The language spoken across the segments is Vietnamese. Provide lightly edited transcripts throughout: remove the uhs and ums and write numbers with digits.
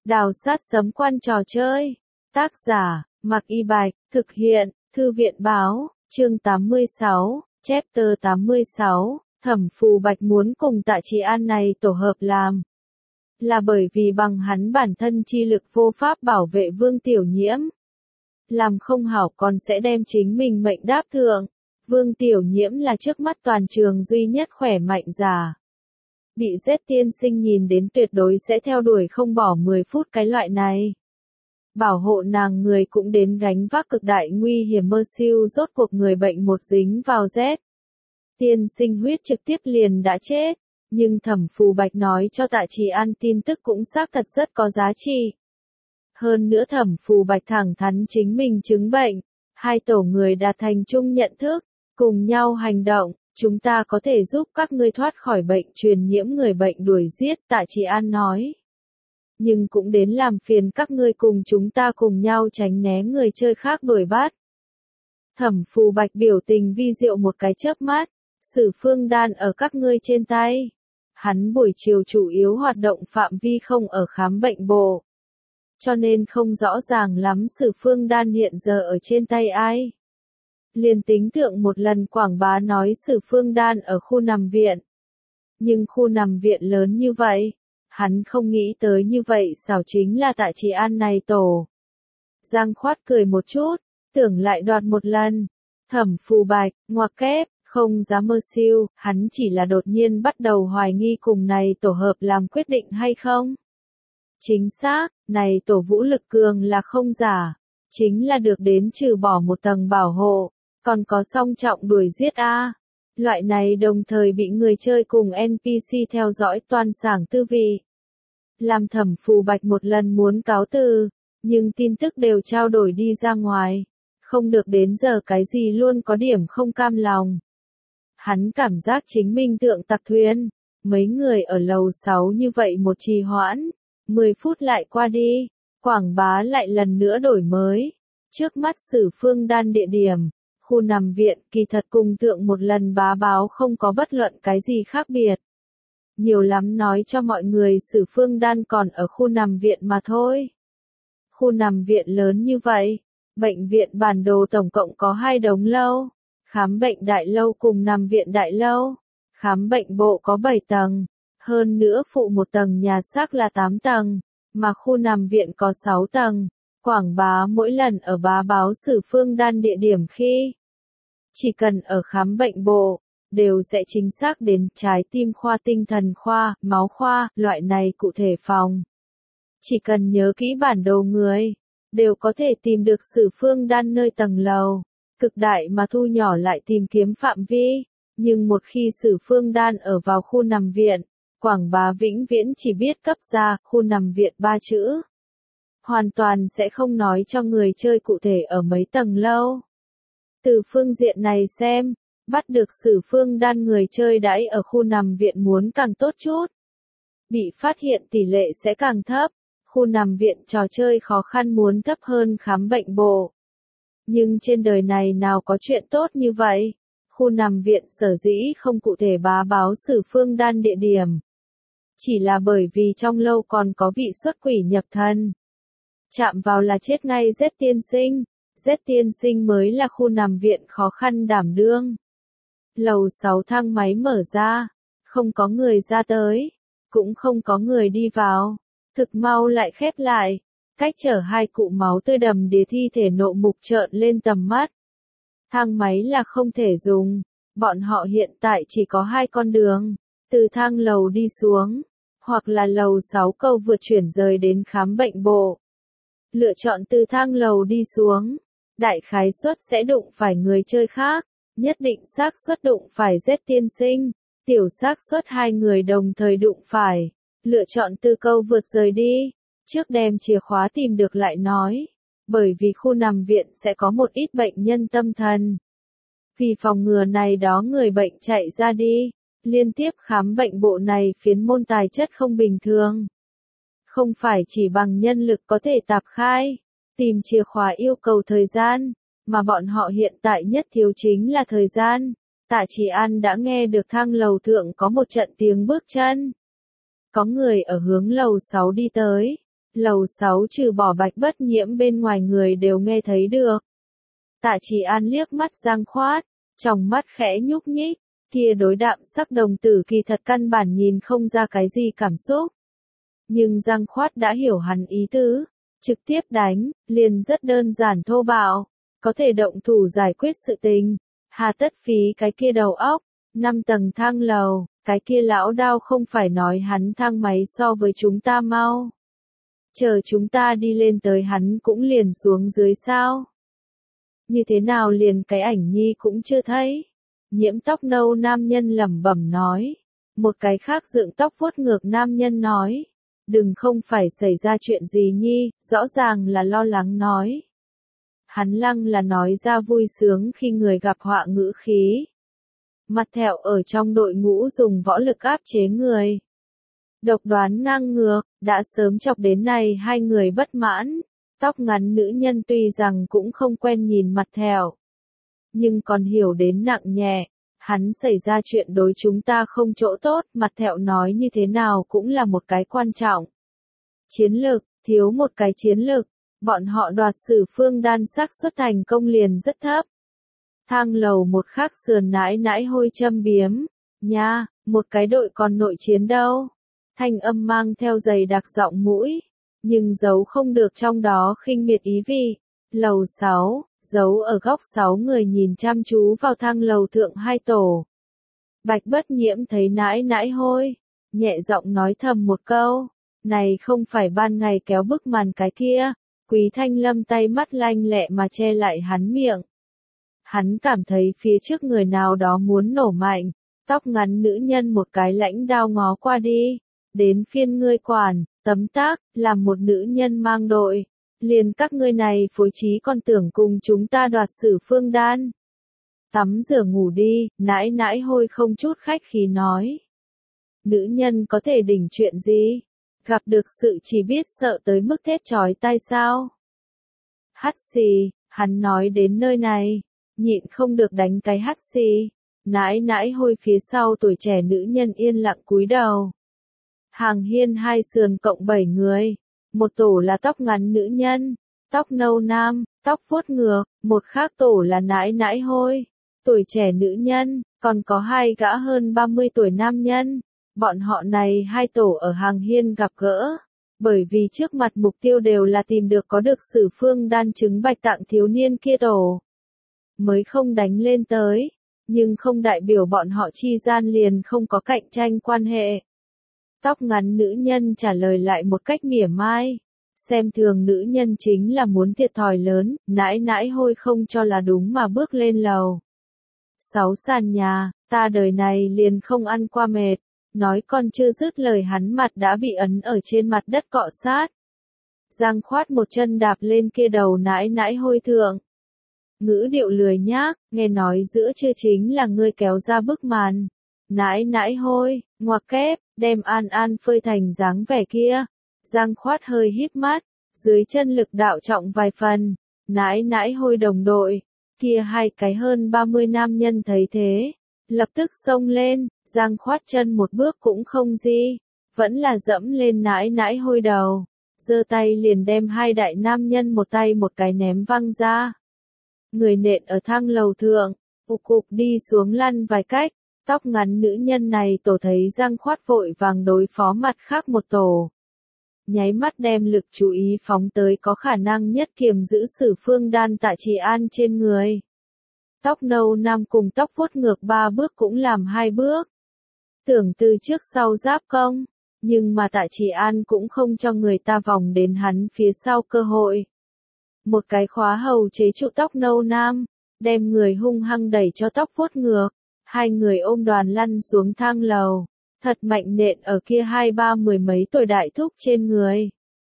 Đào sát sấm quan trò chơi. Tác giả, Mạc Y Bạch, thực hiện, Thư viện báo, chương 86, chapter 86, Thẩm Phù Bạch muốn cùng Tạ Trì An này tổ hợp làm. Là bởi vì bằng hắn bản thân chi lực vô pháp bảo vệ Vương Tiểu Nhiễm. Làm không hảo còn sẽ đem chính mình mệnh đáp thượng. Vương Tiểu Nhiễm là trước mắt toàn trường duy nhất khỏe mạnh giả. Bị Z tiên sinh nhìn đến tuyệt đối sẽ theo đuổi không bỏ 10 phút cái loại này. Bảo hộ nàng người cũng đến gánh vác cực đại nguy hiểm mơ siêu rốt cuộc người bệnh một dính vào Z. Tiên sinh huyết trực tiếp liền đã chết, nhưng Thẩm Phù Bạch nói cho Tạ Trì An tin tức cũng xác thật rất có giá trị. Hơn nữa Thẩm Phù Bạch thẳng thắn chính mình chứng bệnh, hai tổ người đạt thành chung nhận thức, cùng nhau hành động. Chúng ta có thể giúp các ngươi thoát khỏi bệnh truyền nhiễm người bệnh đuổi giết, Tạ Trì An nói. Nhưng cũng đến làm phiền các ngươi cùng chúng ta cùng nhau tránh né người chơi khác đuổi bắt. Thẩm Phù Bạch biểu tình vi diệu một cái chớp mắt, Sử Phương Đan ở các ngươi trên tay. Hắn buổi chiều chủ yếu hoạt động phạm vi không ở khám bệnh bộ. Cho nên không rõ ràng lắm Sử Phương Đan hiện giờ ở trên tay ai. Liền tính tượng một lần quảng bá nói Sử Phương Đan ở khu nằm viện. Nhưng khu nằm viện lớn như vậy, hắn không nghĩ tới như vậy xảo chính là Tạ Trì An này tổ. Giang Khoát cười một chút, tưởng lại đoạt một lần. Thẩm Phù Bạch, ngoặc kép, không dám mơ siêu, hắn chỉ là đột nhiên bắt đầu hoài nghi cùng này tổ hợp làm quyết định hay không. Chính xác, này tổ vũ lực cường là không giả, chính là được đến trừ bỏ một tầng bảo hộ. Còn có song trọng đuổi giết A. Loại này đồng thời bị người chơi cùng NPC theo dõi toàn sảng tư vị. Làm Thẩm Phù Bạch một lần muốn cáo từ, nhưng tin tức đều trao đổi đi ra ngoài. Không được đến giờ cái gì luôn có điểm không cam lòng. Hắn cảm giác chính mình tượng tặc thuyền. Mấy người ở lầu 6 như vậy một trì hoãn. 10 phút lại qua đi. Quảng bá lại lần nữa đổi mới. Trước mắt Sử Phương Đan địa điểm. Khu nằm viện kỳ thật cùng tượng một lần bá báo không có bất luận cái gì khác biệt. Nhiều lắm nói cho mọi người Sử Phương Đan còn ở khu nằm viện mà thôi. Khu nằm viện lớn như vậy, bệnh viện bản đồ tổng cộng có 2 đống lâu, khám bệnh đại lâu cùng nằm viện đại lâu, khám bệnh bộ có 7 tầng, hơn nữa phụ một tầng nhà xác là 8 tầng, mà khu nằm viện có 6 tầng. Quảng bá mỗi lần ở bá báo Sử Phương Đan địa điểm khi chỉ cần ở khám bệnh bộ, đều sẽ chính xác đến trái tim khoa, tinh thần khoa, máu khoa, loại này cụ thể phòng. Chỉ cần nhớ kỹ bản đồ người, đều có thể tìm được Sử Phương Đan nơi tầng lầu, cực đại mà thu nhỏ lại tìm kiếm phạm vi. Nhưng một khi Sử Phương Đan ở vào khu nằm viện, quảng bá vĩnh viễn chỉ biết cấp ra khu nằm viện 3 chữ. Hoàn toàn sẽ không nói cho người chơi cụ thể ở mấy tầng lâu. Từ phương diện này xem, bắt được Sử Phương Đan người chơi đãi ở khu nằm viện muốn càng tốt chút. Bị phát hiện tỷ lệ sẽ càng thấp, khu nằm viện trò chơi khó khăn muốn thấp hơn khám bệnh bộ. Nhưng trên đời này nào có chuyện tốt như vậy, khu nằm viện sở dĩ không cụ thể bá báo Sử Phương Đan địa điểm. Chỉ là bởi vì trong lâu còn có vị xuất quỷ nhập thần. Chạm vào là chết ngay Z tiên sinh. Z tiên sinh mới là khu nằm viện khó khăn đảm đương. Lầu 6 thang máy mở ra, không có người ra tới, cũng không có người đi vào, thực mau lại khép lại, cách chở 2 cụ máu tươi đầm đìa thi thể nộ mục trợn lên tầm mắt. Thang máy là không thể dùng, bọn họ hiện tại chỉ có 2 con đường, từ thang lầu đi xuống, hoặc là lầu 6 cầu vượt chuyển rời đến khám bệnh bộ. Lựa chọn từ thang lầu đi xuống, đại khái suất sẽ đụng phải người chơi khác, nhất định xác suất đụng phải Z tiên sinh, tiểu xác suất 2 người đồng thời đụng phải, lựa chọn từ câu vượt rời đi, trước đem chìa khóa tìm được lại nói, bởi vì khu nằm viện sẽ có một ít bệnh nhân tâm thần. Vì phòng ngừa này đó người bệnh chạy ra đi, liên tiếp khám bệnh bộ này phiến môn tài chất không bình thường. Không phải chỉ bằng nhân lực có thể tạp khai. Tìm chìa khóa yêu cầu thời gian, mà bọn họ hiện tại nhất thiếu chính là thời gian. Tạ Trì An đã nghe được thang lầu thượng có một trận tiếng bước chân. Có người ở hướng lầu 6 đi tới, Lầu 6 trừ bỏ Bạch Bất Nhiễm bên ngoài người đều nghe thấy được. Tạ Chỉ An liếc mắt Giang Khoát, trong mắt khẽ nhúc nhích, kia đối đạm sắc đồng tử kỳ thật căn bản nhìn không ra cái gì cảm xúc. Nhưng Giang Khoát đã hiểu hắn ý tứ, trực tiếp đánh, liền rất đơn giản thô bạo, có thể động thủ giải quyết sự tình, hà tất phí cái kia đầu óc, 5 tầng thang lầu, cái kia lão đao không phải nói hắn thang máy so với chúng ta mau. Chờ chúng ta đi lên tới hắn cũng liền xuống dưới sao. Như thế nào liền cái ảnh nhi cũng chưa thấy. Nhiễm tóc nâu nam nhân lẩm bẩm nói. Một cái khác dựng tóc vuốt ngược nam nhân nói. Đừng không phải xảy ra chuyện gì nhi, rõ ràng là lo lắng nói. Hắn lăng là nói ra vui sướng khi người gặp họa ngữ khí. Mặt thẹo ở trong đội ngũ dùng võ lực áp chế người. Độc đoán ngang ngược, đã sớm chọc đến này hai người bất mãn. Tóc ngắn nữ nhân tuy rằng cũng không quen nhìn mặt thẹo. Nhưng còn hiểu đến nặng nhẹ. Hắn xảy ra chuyện đối chúng ta không chỗ tốt, mặt thẹo nói như thế nào cũng là một cái quan trọng. Chiến lược, thiếu một cái chiến lược, bọn họ đoạt Sử Phương Đan xác suất thành công liền rất thấp. Thang lầu một khắc sườn nãi nãi hôi châm biếm, nha, một cái đội còn nội chiến đâu. Thanh âm mang theo dày đặc giọng mũi, nhưng giấu không được trong đó khinh miệt ý vị. Lầu 6, giấu ở góc 6 người nhìn chăm chú vào thang lầu thượng hai tổ. Bạch Bất Nhiễm thấy nãi nãi hôi, nhẹ giọng nói thầm một câu, này không phải ban ngày kéo bức màn cái kia. Quý Thanh Lâm tay mắt lanh lẹ mà che lại hắn miệng. Hắn cảm thấy phía trước người nào đó muốn nổ mạnh, tóc ngắn nữ nhân một cái lãnh đao ngó qua đi. Đến phiên ngươi quản, tấm tác, làm một nữ nhân mang đội. Liền các ngươi này phối trí còn tưởng cùng chúng ta đoạt Sử Phương Đan. Tắm rửa ngủ đi, nãi nãi hôi không chút khách khí nói. Nữ nhân có thể đỉnh chuyện gì? Gặp được sự chỉ biết sợ tới mức thét chói tai sao? Hắt xì, hắn nói đến nơi này, nhịn không được đánh cái hắt xì. Nãi nãi hôi phía sau tuổi trẻ nữ nhân yên lặng cúi đầu. Hàng hiên hai sườn cộng 7 người. Một tổ là tóc ngắn nữ nhân, tóc nâu nam, tóc vuốt ngược, một khác tổ là nãi nãi hôi, tuổi trẻ nữ nhân, còn có hai gã hơn 30 tuổi nam nhân. Bọn họ này hai tổ ở hàng hiên gặp gỡ, bởi vì trước mặt mục tiêu đều là tìm được có được Sử Phương Đan chứng bạch tạng thiếu niên kia tổ. Mới không đánh lên tới, nhưng không đại biểu bọn họ chi gian liền không có cạnh tranh quan hệ. Tóc ngắn nữ nhân trả lời lại một cách mỉa mai. Xem thường nữ nhân chính là muốn thiệt thòi lớn, nãi nãi hôi không cho là đúng mà bước lên lầu. 6 sàn nhà, ta đời này liền không ăn qua mệt. Nói còn chưa dứt lời hắn mặt đã bị ấn ở trên mặt đất cọ sát. Giang Khoát một chân đạp lên kia đầu nãi nãi hôi thượng. Ngữ điệu lười nhác, nghe nói giữa trưa chính là ngươi kéo ra bức màn. Nãi nãi hôi, ngoặc kép, đem An An phơi thành dáng vẻ kia. Giang Khoát hơi híp mắt, dưới chân lực đạo trọng vài phần. Nãi nãi hôi đồng đội, kia hai cái hơn 30 nam nhân thấy thế. Lập tức xông lên, Giang Khoát chân một bước cũng không di, vẫn là dẫm lên nãi nãi hôi đầu. Giơ tay liền đem hai đại nam nhân một tay một cái ném văng ra. Người nện ở thang lầu thượng, ục cục đi xuống lăn vài cách. Tóc ngắn nữ nhân này tổ thấy Giang Khoát vội vàng đối phó mặt khác một tổ. Nháy mắt đem lực chú ý phóng tới có khả năng nhất kiềm giữ Sử Phương Đan Tạ Chỉ An trên người. Tóc nâu nam cùng tóc vuốt ngược 3 bước cũng làm 2 bước. Tưởng từ trước sau giáp công, nhưng mà Tạ Chỉ An cũng không cho người ta vòng đến hắn phía sau cơ hội. Một cái khóa hầu chế trụ tóc nâu nam, đem người hung hăng đẩy cho tóc vuốt ngược. Hai người ôm đoàn lăn xuống thang lầu, thật mạnh nện ở kia 2-3 mấy tuổi đại thúc trên người.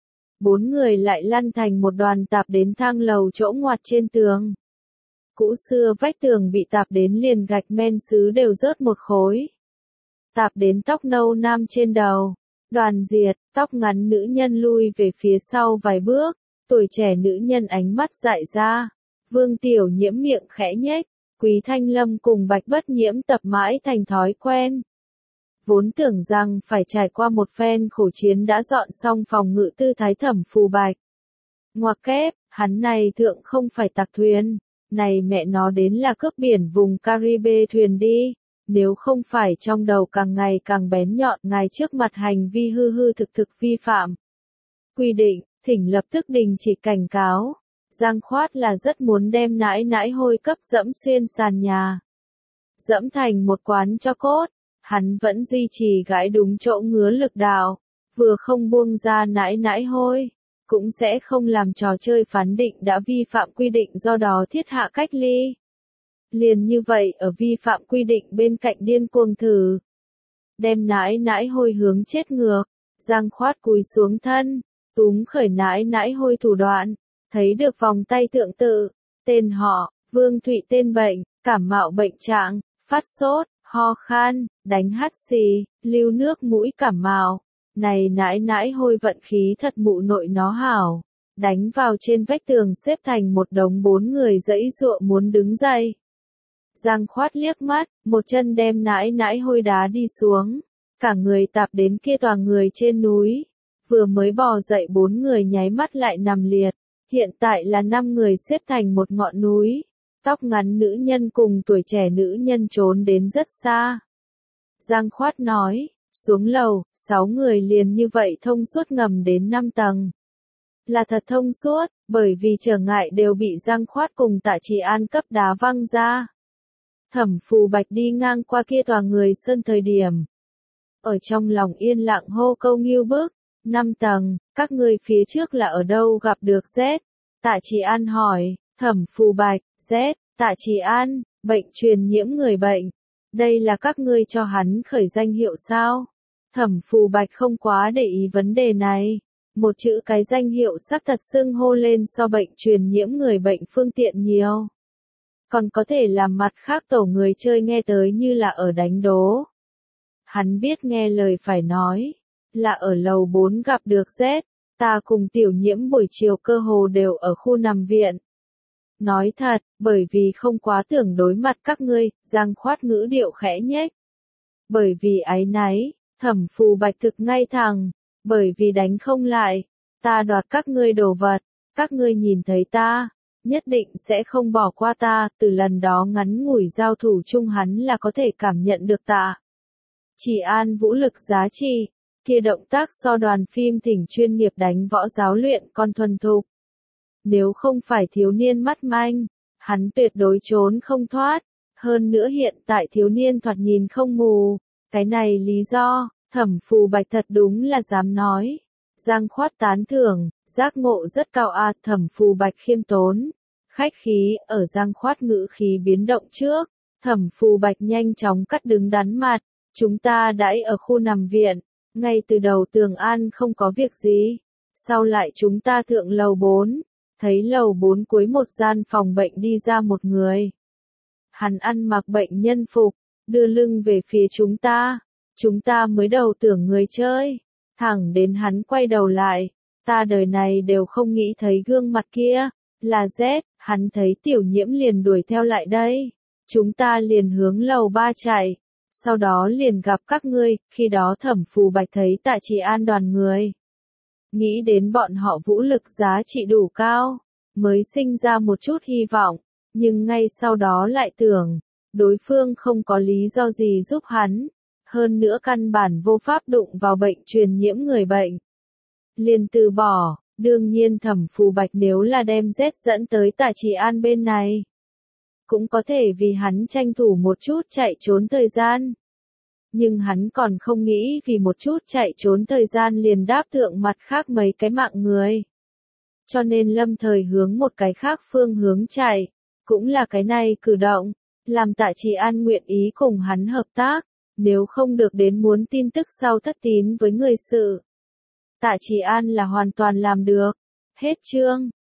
4 người lại lăn thành một đoàn tạp đến thang lầu chỗ ngoặt trên tường. Cũ xưa vách tường bị tạp đến liền gạch men sứ đều rớt một khối. Tạp đến tóc nâu nam trên đầu. Đoàn diệt, tóc ngắn nữ nhân lui về phía sau vài bước. Tuổi trẻ nữ nhân ánh mắt dại ra. Vương Tiểu Nhiễm miệng khẽ nhếch. Quý Thanh Lâm cùng Bạch Bất Nhiễm tập mãi thành thói quen. Vốn tưởng rằng phải trải qua một phen khổ chiến đã dọn xong phòng ngự tư thái Thẩm Phù Bạch. Ngoặc kép, hắn này thượng không phải tặc thuyền, này mẹ nó đến là cướp biển vùng Caribe thuyền đi, nếu không phải trong đầu càng ngày càng bén nhọn ngài trước mặt hành vi hư hư thực thực vi phạm. Quy định, thỉnh lập tức đình chỉ cảnh cáo. Giang Khoát là rất muốn đem nãi nãi hôi cấp dẫm xuyên sàn nhà. Dẫm thành một quán cho cốt, hắn vẫn duy trì gãi đúng chỗ ngứa lực đạo, vừa không buông ra nãi nãi hôi, cũng sẽ không làm trò chơi phán định đã vi phạm quy định do đó thiết hạ cách ly. Liền như vậy ở vi phạm quy định bên cạnh điên cuồng thử. Đem nãi nãi hôi hướng chết ngược, Giang Khoát cúi xuống thân, túm khởi nãi nãi hôi thủ đoạn, thấy được vòng tay thượng tự, tên họ, Vương Thụy tên bệnh, cảm mạo bệnh trạng, phát sốt, ho khan, đánh hắt xì, lưu nước mũi cảm mạo. Này nãi nãi hôi vận khí thật mụ nội nó hảo, đánh vào trên vách tường xếp thành một đống 4 người giãy giụa muốn đứng dậy. Giang Khoát liếc mắt, một chân đem nãi nãi hôi đá đi xuống, cả người tạp đến kia tòa người trên núi, vừa mới bò dậy 4 người nháy mắt lại nằm liệt, hiện tại là 5 người xếp thành một ngọn núi, tóc ngắn nữ nhân cùng tuổi trẻ nữ nhân trốn đến rất xa. Giang Khoát nói, xuống lầu, 6 người liền như vậy thông suốt ngầm đến 5 tầng. Là thật thông suốt, bởi vì trở ngại đều bị Giang Khoát cùng Tạ Trì An cấp đá văng ra. Thẩm Phù Bạch đi ngang qua kia tòa người sơn thời điểm. Ở trong lòng yên lặng hô câu nghiêu bức, 5 tầng, các ngươi phía trước là ở đâu gặp được Z? Tạ Trì An hỏi, Thẩm Phù Bạch, Z, Tạ Trì An, bệnh truyền nhiễm người bệnh. Đây là các ngươi cho hắn khởi danh hiệu sao? Thẩm Phù Bạch không quá để ý vấn đề này. Một chữ cái danh hiệu xác thật xưng hô lên so bệnh truyền nhiễm người bệnh phương tiện nhiều. Còn có thể làm mặt khác tổ người chơi nghe tới như là ở đánh đố. Hắn biết nghe lời phải nói, là ở lầu 4 gặp được Z, ta cùng tiểu nhiễm buổi chiều cơ hồ đều ở khu nằm viện. Nói thật, bởi vì không quá tưởng đối mặt các ngươi, Giang Khoát ngữ điệu khẽ nhếch. Bởi vì áy náy, Thẩm Phù Bạch thực ngay thẳng, bởi vì đánh không lại, ta đoạt các ngươi đồ vật, các ngươi nhìn thấy ta, nhất định sẽ không bỏ qua ta, từ lần đó ngắn ngủi giao thủ chung hắn là có thể cảm nhận được Tạ Trì An vũ lực giá trị, kia động tác so đoàn phim thỉnh chuyên nghiệp đánh võ giáo luyện con thuần thục. Nếu không phải thiếu niên mắt manh, hắn tuyệt đối trốn không thoát, hơn nữa hiện tại thiếu niên thoạt nhìn không mù, cái này lý do, Thẩm Phù Bạch thật đúng là dám nói. Giang Khoát tán thưởng, giác ngộ rất cao a. Thẩm Phù Bạch khiêm tốn, khách khí, ở Giang Khoát ngữ khí biến động trước, Thẩm Phù Bạch nhanh chóng cắt đứng đắn mặt, chúng ta đãi ở khu nằm viện, ngay từ đầu Tường An không có việc gì, sau lại chúng ta thượng lầu 4, thấy lầu 4 cuối một gian phòng bệnh đi ra một người. Hắn ăn mặc bệnh nhân phục, đưa lưng về phía chúng ta mới đầu tưởng người chơi, thẳng đến hắn quay đầu lại, ta đời này đều không nghĩ thấy gương mặt kia, là Z, hắn thấy tiểu nhiễm liền đuổi theo lại đây, chúng ta liền hướng lầu 3 chạy, sau đó liền gặp các ngươi, khi đó Thẩm Phù Bạch thấy Tạ Trì An đoàn người. Nghĩ đến bọn họ vũ lực giá trị đủ cao, mới sinh ra một chút hy vọng, nhưng ngay sau đó lại tưởng, đối phương không có lý do gì giúp hắn, hơn nữa căn bản vô pháp đụng vào bệnh truyền nhiễm người bệnh. Liền từ bỏ, đương nhiên Thẩm Phù Bạch nếu là đem Z dẫn tới Tạ Trì An bên này, cũng có thể vì hắn tranh thủ một chút chạy trốn thời gian. Nhưng hắn còn không nghĩ vì một chút chạy trốn thời gian liền đáp thượng mặt khác mấy cái mạng người. Cho nên lâm thời hướng một cái khác phương hướng chạy, cũng là cái này cử động, làm Tạ Trì An nguyện ý cùng hắn hợp tác, nếu không được đến muốn tin tức sau thất tín với người sự. Tạ Trì An là hoàn toàn làm được. Hết chương.